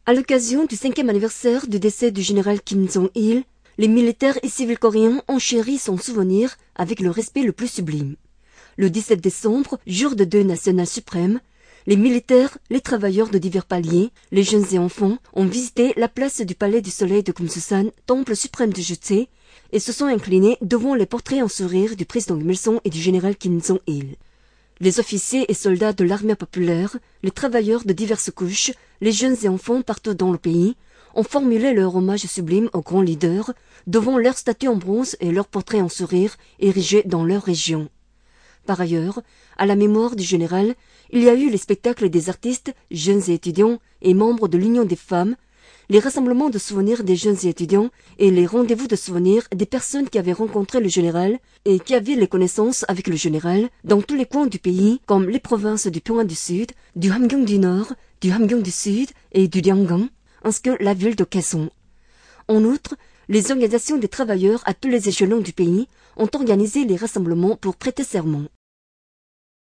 À l'occasion du 5e anniversaire du décès du général Kim Jong-il, les militaires et civils coréens ont chéri son souvenir avec le respect le plus sublime. Le 17 décembre, jour de deuil national suprême, les militaires, les travailleurs de divers paliers, les jeunes et enfants ont visité la place du Palais du Soleil de Kumsusan, temple suprême de Juche, et se sont inclinés devant les portraits en sourire du président Kim Il-sung et du général Kim Jong-il. Les officiers et soldats de l'armée populaire, les travailleurs de diverses couches, les jeunes et enfants partout dans le pays ont formulé leur hommage sublime aux grands leaders devant leurs statues en bronze et leurs portraits en sourire érigés dans leur région. Par ailleurs, à la mémoire du général, il y a eu les spectacles des artistes, jeunes et étudiants et membres de l'Union des femmes, les rassemblements de souvenirs des jeunes et étudiants et les rendez-vous de souvenirs des personnes qui avaient rencontré le général et qui avaient les connaissances avec le général dans tous les coins du pays, comme les provinces du Pyongan du Sud, du Hamgyong du Nord, du Hamgyong du Sud et du Ryanggang, ainsi que la ville de Kaesong. En outre, les organisations des travailleurs à tous les échelons du pays ont organisé les rassemblements pour prêter serment.